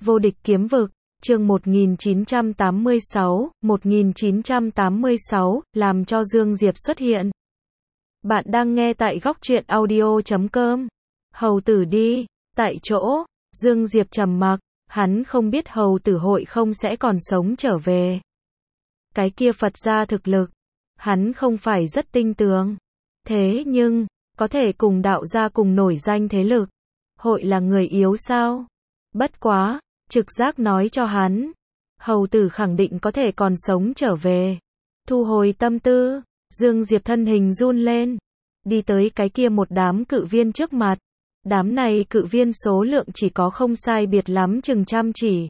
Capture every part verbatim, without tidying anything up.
Vô địch kiếm vực, chương một nghìn chín trăm tám mươi sáu, một nghìn chín trăm tám mươi sáu, làm cho Dương Diệp xuất hiện. Bạn đang nghe tại góc truyện audio chấm com. Hầu tử đi, tại chỗ, Dương Diệp trầm mặc, hắn không biết hầu tử hội không sẽ còn sống trở về. Cái kia Phật gia thực lực, hắn không phải rất tinh tường. Thế nhưng, có thể cùng đạo gia cùng nổi danh thế lực, hội là người yếu sao? Bất quá, trực giác nói cho hắn, hầu tử khẳng định có thể còn sống trở về. Thu hồi tâm tư, Dương Diệp thân hình run lên, đi tới cái kia một đám cự viên trước mặt. Đám này cự viên số lượng chỉ có không sai biệt lắm chừng trăm chỉ.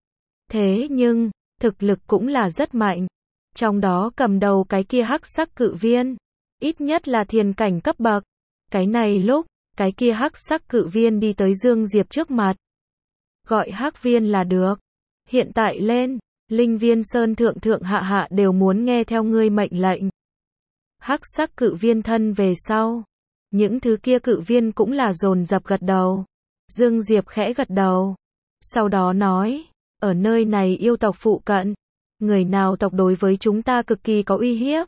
Thế nhưng, thực lực cũng là rất mạnh. Trong đó cầm đầu cái kia hắc sắc cự viên, ít nhất là thiền cảnh cấp bậc. Cái này lúc, cái kia hắc sắc cự viên đi tới Dương Diệp trước mặt. Gọi hắc viên là được. Hiện tại lên, linh viên sơn thượng thượng hạ hạ đều muốn nghe theo ngươi mệnh lệnh. Hắc sắc cự viên thân về sau. Những thứ kia cự viên cũng là dồn dập gật đầu. Dương Diệp khẽ gật đầu. Sau đó nói, ở nơi này yêu tộc phụ cận, người nào tộc đối với chúng ta cực kỳ có uy hiếp.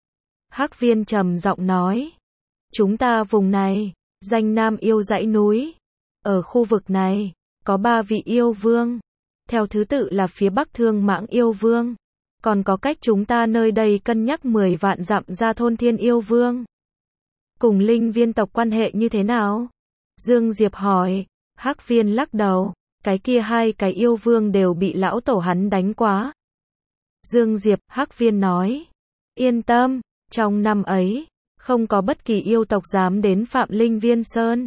Hắc viên trầm giọng nói, chúng ta vùng này, danh Nam yêu dãy núi. Ở khu vực này, có ba vị yêu vương. Theo thứ tự là phía Bắc Thương Mãng yêu vương. Còn có cách chúng ta nơi đây cân nhắc mười vạn dặm ra Thôn Thiên yêu vương. Cùng linh viên tộc quan hệ như thế nào? Dương Diệp hỏi. Hắc viên lắc đầu, cái kia hai cái yêu vương đều bị lão tổ hắn đánh quá. Dương Diệp, Hắc viên nói, yên tâm, trong năm ấy, không có bất kỳ yêu tộc dám đến phạm linh viên sơn.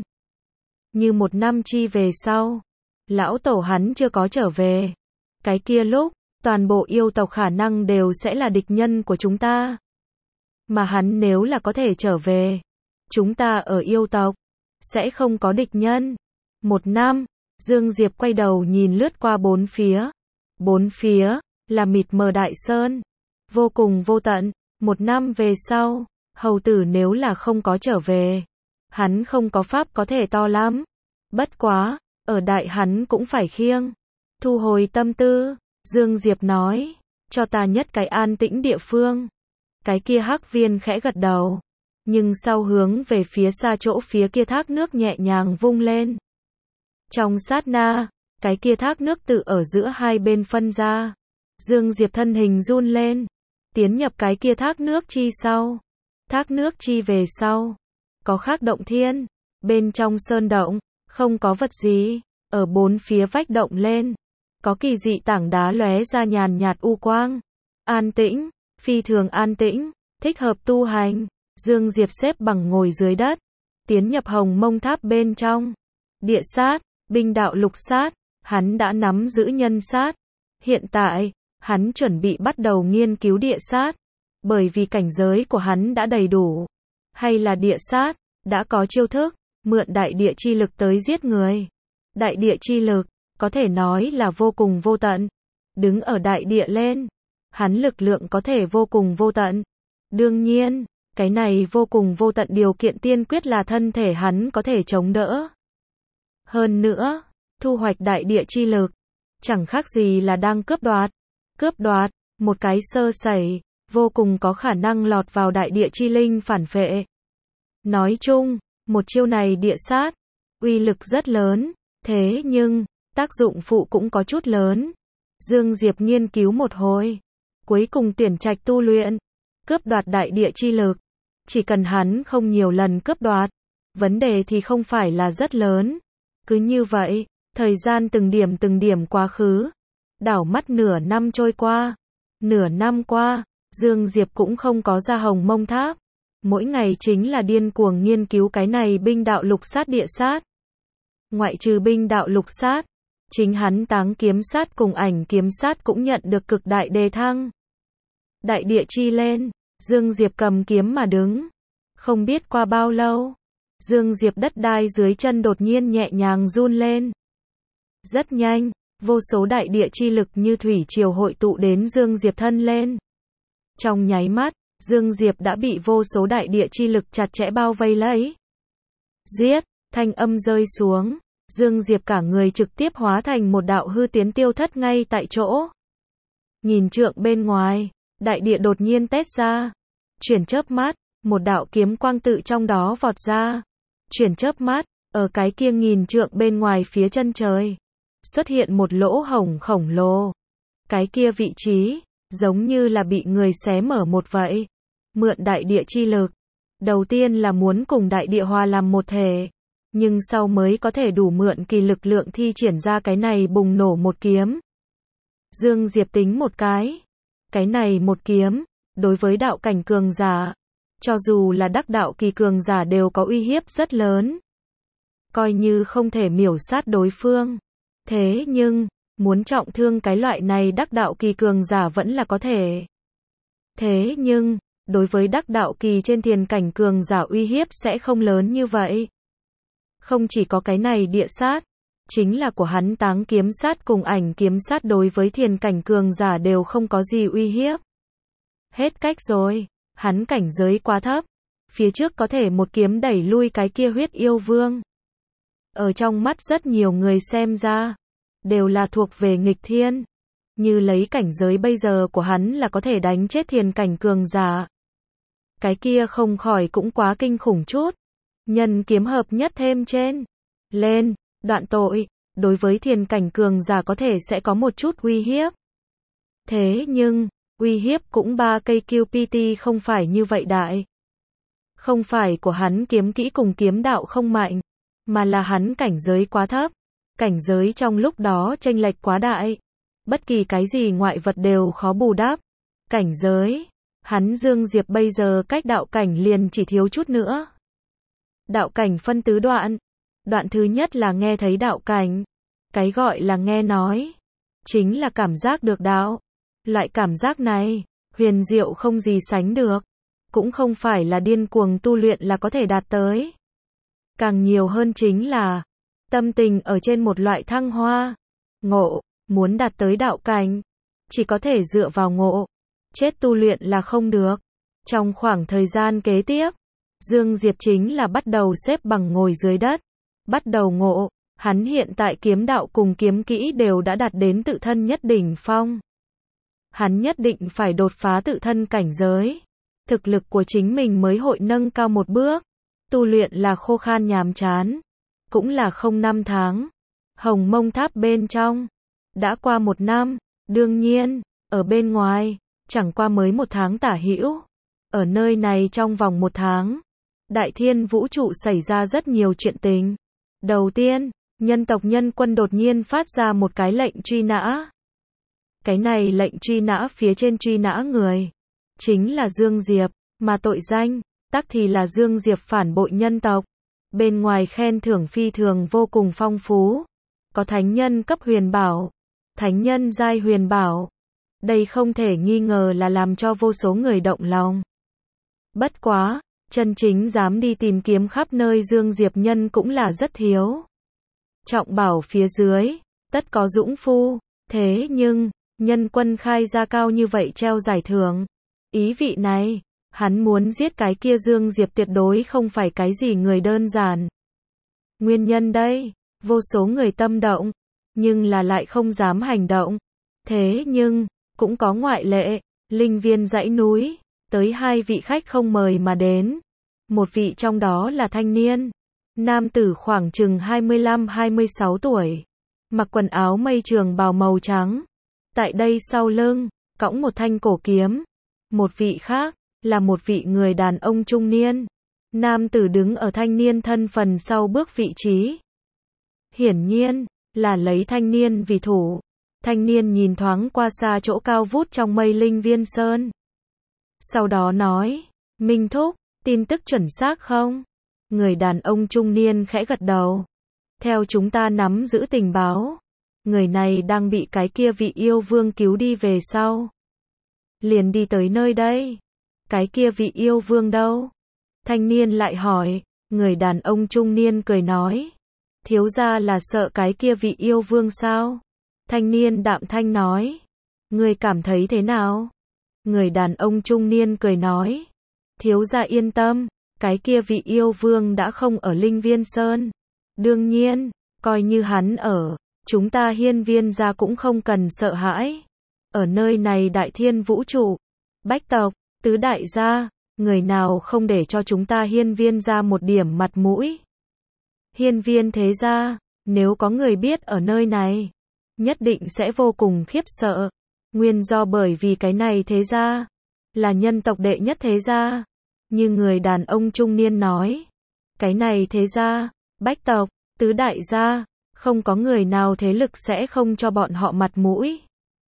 Như một năm chi về sau, lão tổ hắn chưa có trở về. Cái kia lúc, toàn bộ yêu tộc khả năng đều sẽ là địch nhân của chúng ta. Mà hắn nếu là có thể trở về, chúng ta ở yêu tộc, sẽ không có địch nhân. Một năm, Dương Diệp quay đầu nhìn lướt qua bốn phía. Bốn phía, là mịt mờ đại sơn. Vô cùng vô tận. Một năm về sau, hầu tử nếu là không có trở về, hắn không có pháp có thể to lắm. Bất quá, ở đại hắn cũng phải khiêng. Thu hồi tâm tư, Dương Diệp nói, cho ta nhất cái an tĩnh địa phương. Cái kia hắc viên khẽ gật đầu. Nhưng sau hướng về phía xa chỗ phía kia thác nước nhẹ nhàng vung lên. Trong sát na, cái kia thác nước tự ở giữa hai bên phân ra. Dương Diệp thân hình run lên, tiến nhập cái kia thác nước chi sau. Thác nước chi về sau, có khác động thiên, bên trong sơn động, không có vật gì, ở bốn phía vách động lên, có kỳ dị tảng đá lóe ra nhàn nhạt u quang. An tĩnh, phi thường an tĩnh, thích hợp tu hành. Dương Diệp xếp bằng ngồi dưới đất, tiến nhập hồng mông tháp bên trong. Địa sát, binh đạo lục sát, hắn đã nắm giữ nhân sát. Hiện tại, hắn chuẩn bị bắt đầu nghiên cứu địa sát, bởi vì cảnh giới của hắn đã đầy đủ. Hay là địa sát, đã có chiêu thức, mượn đại địa chi lực tới giết người. Đại địa chi lực, có thể nói là vô cùng vô tận. Đứng ở đại địa lên, hắn lực lượng có thể vô cùng vô tận. Đương nhiên, cái này vô cùng vô tận điều kiện tiên quyết là thân thể hắn có thể chống đỡ. Hơn nữa, thu hoạch đại địa chi lực, chẳng khác gì là đang cướp đoạt. Cướp đoạt, một cái sơ sẩy, vô cùng có khả năng lọt vào đại địa chi linh phản phệ. Nói chung, một chiêu này địa sát, uy lực rất lớn, thế nhưng, tác dụng phụ cũng có chút lớn. Dương Diệp nghiên cứu một hồi, cuối cùng tuyển trạch tu luyện, cướp đoạt đại địa chi lực. Chỉ cần hắn không nhiều lần cướp đoạt, vấn đề thì không phải là rất lớn. Cứ như vậy, thời gian từng điểm từng điểm quá khứ. Đảo mắt nửa năm trôi qua. Nửa năm qua, Dương Diệp cũng không có ra hồng mông tháp. Mỗi ngày chính là điên cuồng nghiên cứu cái này binh đạo lục sát địa sát. Ngoại trừ binh đạo lục sát, chính hắn táng kiếm sát cùng ảnh kiếm sát cũng nhận được cực đại đề thăng. Đại địa chi lên, Dương Diệp cầm kiếm mà đứng. Không biết qua bao lâu, Dương Diệp đất đai dưới chân đột nhiên nhẹ nhàng run lên. Rất nhanh, vô số đại địa chi lực như thủy triều hội tụ đến Dương Diệp thân lên. Trong nháy mắt, Dương Diệp đã bị vô số đại địa chi lực chặt chẽ bao vây lấy. Giết, thanh âm rơi xuống, Dương Diệp cả người trực tiếp hóa thành một đạo hư tiến tiêu thất ngay tại chỗ. Nghìn trượng bên ngoài, đại địa đột nhiên tét ra. Chuyển chớp mắt, một đạo kiếm quang tự trong đó vọt ra. Chuyển chớp mắt, ở cái kia nghìn trượng bên ngoài phía chân trời, xuất hiện một lỗ hổng khổng lồ. Cái kia vị trí, giống như là bị người xé mở một vậy. Mượn đại địa chi lực. Đầu tiên là muốn cùng đại địa hòa làm một thể. Nhưng sau mới có thể đủ mượn kỳ lực lượng thi triển ra cái này bùng nổ một kiếm. Dương Diệp tính một cái. Cái này một kiếm, đối với đạo cảnh cường giả, cho dù là đắc đạo kỳ cường giả đều có uy hiếp rất lớn. Coi như không thể miểu sát đối phương. Thế nhưng, muốn trọng thương cái loại này đắc đạo kỳ cường giả vẫn là có thể. Thế nhưng, đối với đắc đạo kỳ trên thiền cảnh cường giả uy hiếp sẽ không lớn như vậy. Không chỉ có cái này địa sát, chính là của hắn táng kiếm sát cùng ảnh kiếm sát đối với thiền cảnh cường giả đều không có gì uy hiếp. Hết cách rồi, hắn cảnh giới quá thấp, phía trước có thể một kiếm đẩy lui cái kia huyết yêu vương. Ở trong mắt rất nhiều người xem ra, đều là thuộc về nghịch thiên. Như lấy cảnh giới bây giờ của hắn là có thể đánh chết thiền cảnh cường giả. Cái kia không khỏi cũng quá kinh khủng chút. Nhân kiếm hợp nhất thêm trên. Lên, đoạn tội, đối với thiền cảnh cường giả có thể sẽ có một chút uy hiếp. Thế nhưng, uy hiếp cũng ba cây Q P T không phải như vậy đại. Không phải của hắn kiếm kỹ cùng kiếm đạo không mạnh, mà là hắn cảnh giới quá thấp. Cảnh giới trong lúc đó chênh lệch quá đại. Bất kỳ cái gì ngoại vật đều khó bù đắp. Cảnh giới, hắn Dương Diệp bây giờ cách đạo cảnh liền chỉ thiếu chút nữa. Đạo cảnh phân tứ đoạn. Đoạn thứ nhất là nghe thấy đạo cảnh. Cái gọi là nghe nói, chính là cảm giác được đạo. Loại cảm giác này, huyền diệu không gì sánh được. Cũng không phải là điên cuồng tu luyện là có thể đạt tới. Càng nhiều hơn chính là tâm tình ở trên một loại thăng hoa. Ngộ, muốn đạt tới đạo cảnh, chỉ có thể dựa vào ngộ. Chết tu luyện là không được. Trong khoảng thời gian kế tiếp, Dương Diệp chính là bắt đầu xếp bằng ngồi dưới đất. Bắt đầu ngộ, hắn hiện tại kiếm đạo cùng kiếm kỹ đều đã đạt đến tự thân nhất đỉnh phong. Hắn nhất định phải đột phá tự thân cảnh giới. Thực lực của chính mình mới hội nâng cao một bước. Tu luyện là khô khan nhàm chán. Cũng là không năm tháng. Hồng Mông Tháp bên trong. Đã qua một năm. Đương nhiên, ở bên ngoài, chẳng qua mới một tháng tả hữu. Ở nơi này trong vòng một tháng, đại thiên vũ trụ xảy ra rất nhiều chuyện tình. Đầu tiên, nhân tộc Nhân Quân đột nhiên phát ra một cái lệnh truy nã. Cái này lệnh truy nã phía trên truy nã người, chính là Dương Diệp, mà tội danh, tắc thì là Dương Diệp phản bội nhân tộc. Bên ngoài khen thưởng phi thường vô cùng phong phú. Có thánh nhân cấp huyền bảo, thánh nhân giai huyền bảo. Đây không thể nghi ngờ là làm cho vô số người động lòng. Bất quá, chân chính dám đi tìm kiếm khắp nơi Dương Diệp nhân cũng là rất thiếu. Trọng bảo phía dưới, tất có dũng phu. Thế nhưng, Nhân Quân khai ra cao như vậy treo giải thưởng. Ý vị này, hắn muốn giết cái kia Dương Diệp tuyệt đối không phải cái gì người đơn giản. Nguyên nhân đây, vô số người tâm động, nhưng là lại không dám hành động. Thế nhưng, cũng có ngoại lệ, linh viên dãy núi, tới hai vị khách không mời mà đến. Một vị trong đó là thanh niên, nam tử khoảng chừng hai mươi lăm hai mươi sáu tuổi, mặc quần áo mây trường bào màu trắng. Tại đây sau lưng, cõng một thanh cổ kiếm. Một vị khác, là một vị người đàn ông trung niên. Nam tử đứng ở thanh niên thân phần sau bước vị trí. Hiển nhiên, là lấy thanh niên vì thủ. Thanh niên nhìn thoáng qua xa chỗ cao vút trong mây linh viên sơn. Sau đó nói, Minh Thúc, tin tức chuẩn xác không? Người đàn ông trung niên khẽ gật đầu. Theo chúng ta nắm giữ tình báo, người này đang bị cái kia vị yêu vương cứu đi về sau. Liền đi tới nơi đây. Cái kia vị yêu vương đâu? Thanh niên lại hỏi. Người đàn ông trung niên cười nói, thiếu gia là sợ cái kia vị yêu vương sao? Thanh niên đạm thanh nói, người cảm thấy thế nào? Người đàn ông trung niên cười nói, thiếu gia yên tâm, cái kia vị yêu vương đã không ở Linh Viên Sơn. Đương nhiên, Coi như hắn ở, chúng ta Hiên Viên gia cũng không cần sợ hãi. Ở nơi này đại thiên vũ trụ, bách tộc, tứ đại gia, người nào không để cho chúng ta Hiên Viên gia một điểm mặt mũi. Hiên Viên thế gia, nếu có người biết ở nơi này, nhất định sẽ vô cùng khiếp sợ. Nguyên do bởi vì cái này thế gia, là nhân tộc đệ nhất thế gia. Như người đàn ông trung niên nói, cái này thế gia, bách tộc, tứ đại gia, không có người nào thế lực sẽ không cho bọn họ mặt mũi.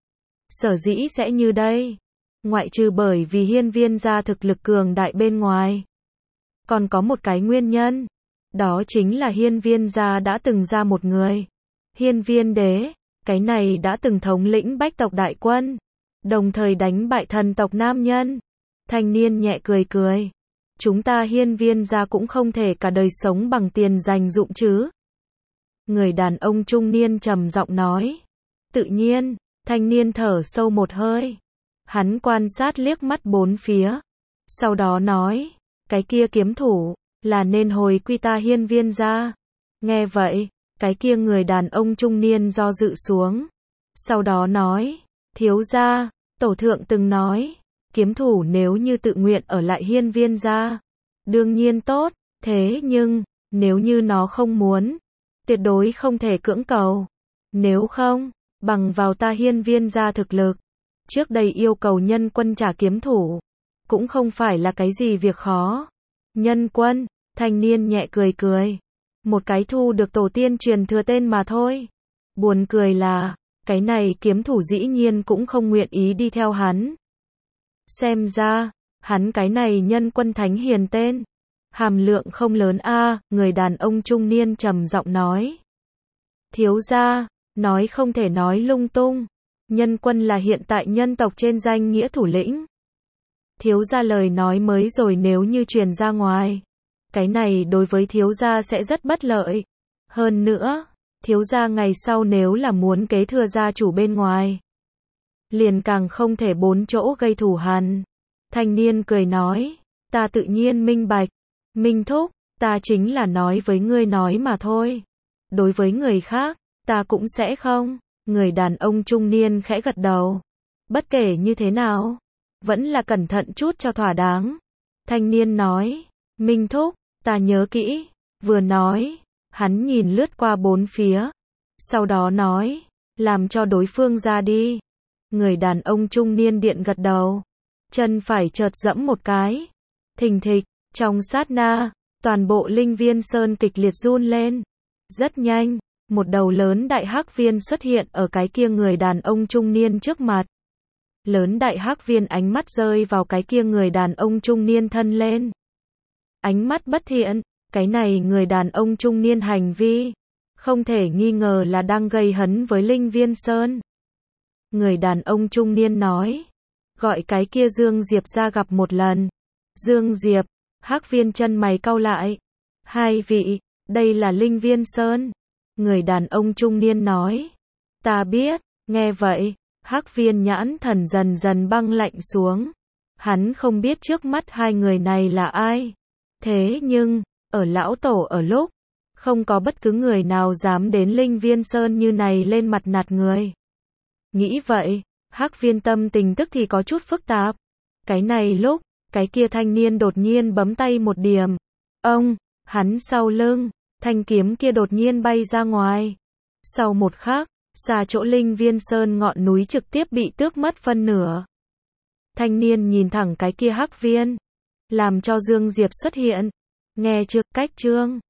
Sở dĩ sẽ như đây, ngoại trừ bởi vì Hiên Viên gia thực lực cường đại bên ngoài, còn có một cái nguyên nhân, đó chính là Hiên Viên gia đã từng ra một người, Hiên Viên đế, cái này đã từng thống lĩnh bách tộc đại quân, đồng thời đánh bại thần tộc nam nhân. Thanh niên nhẹ cười cười, chúng ta Hiên Viên gia cũng không thể cả đời sống bằng tiền dành dụm chứ. Người đàn ông trung niên trầm giọng nói. Tự nhiên, thanh niên thở sâu một hơi. Hắn quan sát liếc mắt bốn phía. Sau đó nói, cái kia kiếm thủ, là nên hồi quy ta Hiên Viên gia. Nghe vậy, cái kia người đàn ông trung niên do dự xuống. Sau đó nói, thiếu gia, tổ thượng từng nói, kiếm thủ nếu như tự nguyện ở lại Hiên Viên gia, đương nhiên tốt, thế nhưng, nếu như nó không muốn, tuyệt đối không thể cưỡng cầu. Nếu không, bằng vào ta Hiên Viên gia thực lực, trước đây yêu cầu nhân quân trả kiếm thủ, cũng không phải là cái gì việc khó. Nhân quân, thanh niên nhẹ cười cười. Một cái thu được tổ tiên truyền thừa tên mà thôi. Buồn cười là, cái này kiếm thủ dĩ nhiên cũng không nguyện ý đi theo hắn. Xem ra, hắn cái này nhân quân thánh hiền tên, hàm lượng không lớn a, người đàn ông trung niên trầm giọng nói. Thiếu gia, nói không thể nói lung tung. Nhân quân là hiện tại nhân tộc trên danh nghĩa thủ lĩnh. Thiếu gia lời nói mới rồi nếu như truyền ra ngoài, cái này đối với thiếu gia sẽ rất bất lợi. Hơn nữa, thiếu gia ngày sau nếu là muốn kế thừa gia chủ bên ngoài, liền càng không thể bốn chỗ gây thù hằn. Thanh niên cười nói, ta tự nhiên minh bạch. Minh thúc, ta chính là nói với ngươi nói mà thôi. Đối với người khác, ta cũng sẽ không. Người đàn ông trung niên khẽ gật đầu. Bất kể như thế nào, vẫn là cẩn thận chút cho thỏa đáng. Thanh niên nói, Minh thúc, ta nhớ kỹ. Vừa nói, hắn nhìn lướt qua bốn phía. Sau đó nói, làm cho đối phương ra đi. Người đàn ông trung niên điện gật đầu. Chân phải chợt dẫm một cái. Thình thịch, trong sát na, toàn bộ linh viên sơn kịch liệt run lên. Rất nhanh, một đầu lớn đại hắc viên xuất hiện ở cái kia người đàn ông trung niên trước mặt. Lớn đại hắc viên ánh mắt rơi vào cái kia người đàn ông trung niên thân lên. Ánh mắt bất thiện, cái này người đàn ông trung niên hành vi, không thể nghi ngờ là đang gây hấn với linh viên sơn. Người đàn ông trung niên nói, gọi cái kia Dương Diệp ra gặp một lần. Dương Diệp, hắc viên chân mày cau lại. Hai vị, đây là linh viên sơn. Người đàn ông trung niên nói, ta biết. Nghe vậy, hắc viên nhãn thần dần dần băng lạnh xuống. Hắn không biết trước mắt hai người này là ai. Thế nhưng, ở lão tổ ở lúc, không có bất cứ người nào dám đến linh viên sơn như này lên mặt nạt người. Nghĩ vậy, hắc viên tâm tình tức thì có chút phức tạp. Cái này lúc, cái kia thanh niên đột nhiên bấm tay một điểm. Ông, hắn sau lưng, thanh kiếm kia đột nhiên bay ra ngoài. Sau một khắc, xa chỗ linh viên sơn ngọn núi trực tiếp bị tước mất phân nửa. Thanh niên nhìn thẳng cái kia hắc viên, làm cho Dương Diệp xuất hiện. Nghe chưa, cách chương